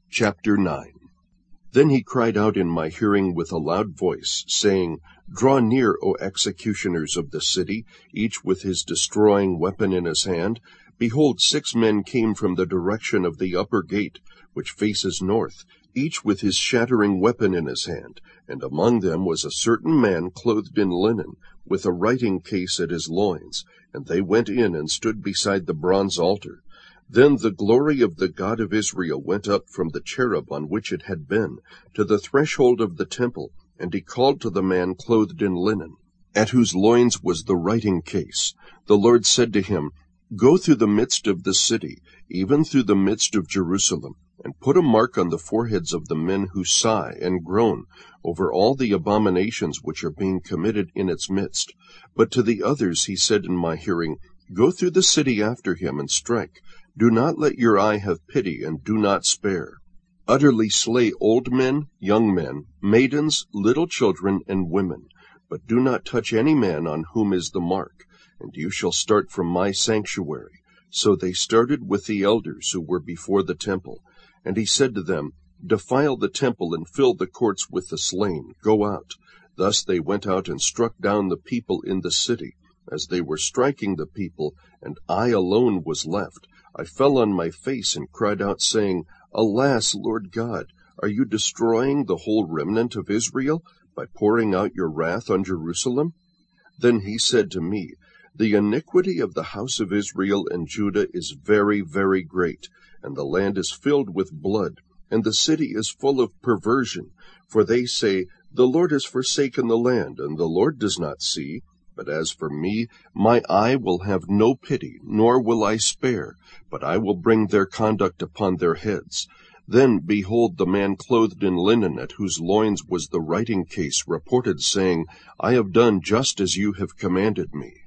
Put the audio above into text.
Chapter 9. Then he cried out in my hearing with a loud voice, saying, Draw near, O executioners of the city, each with his destroying weapon in his hand. Behold, 6 men came from the direction of the upper gate, which faces north, each with his shattering weapon in his hand. And among them was a certain man clothed in linen, with a writing case at his loins. And they went in and stood beside the bronze altar. Then the glory of the God of Israel went up from the cherub on which it had been to the threshold of the temple, and he called to the man clothed in linen, at whose loins was the writing case. The Lord said to him, Go through the midst of the city, even through the midst of Jerusalem, and put a mark on the foreheads of the men who sigh and groan over all the abominations which are being committed in its midst. But to the others he said in my hearing, Go through the city after him and strike. Do not let your eye have pity, and do not spare. Utterly slay old men, young men, maidens, little children, and women. But do not touch any man on whom is the mark, and you shall start from my sanctuary. So they started with the elders who were before the temple. And he said to them, Defile the temple and fill the courts with the slain. Go out. Thus they went out and struck down the people in the city. As they were striking the people, and I alone was left, I fell on my face and cried out, saying, Alas, Lord God, are you destroying the whole remnant of Israel by pouring out your wrath on Jerusalem? Then he said to me, The iniquity of the house of Israel and Judah is very, very great, and the land is filled with blood, and the city is full of perversion. For they say, The Lord has forsaken the land, and the Lord does not see. But as for me, my eye will have no pity, nor will I spare, but I will bring their conduct upon their heads. Then, behold, the man clothed in linen, at whose loins was the writing case, reported, saying, I have done just as you have commanded me.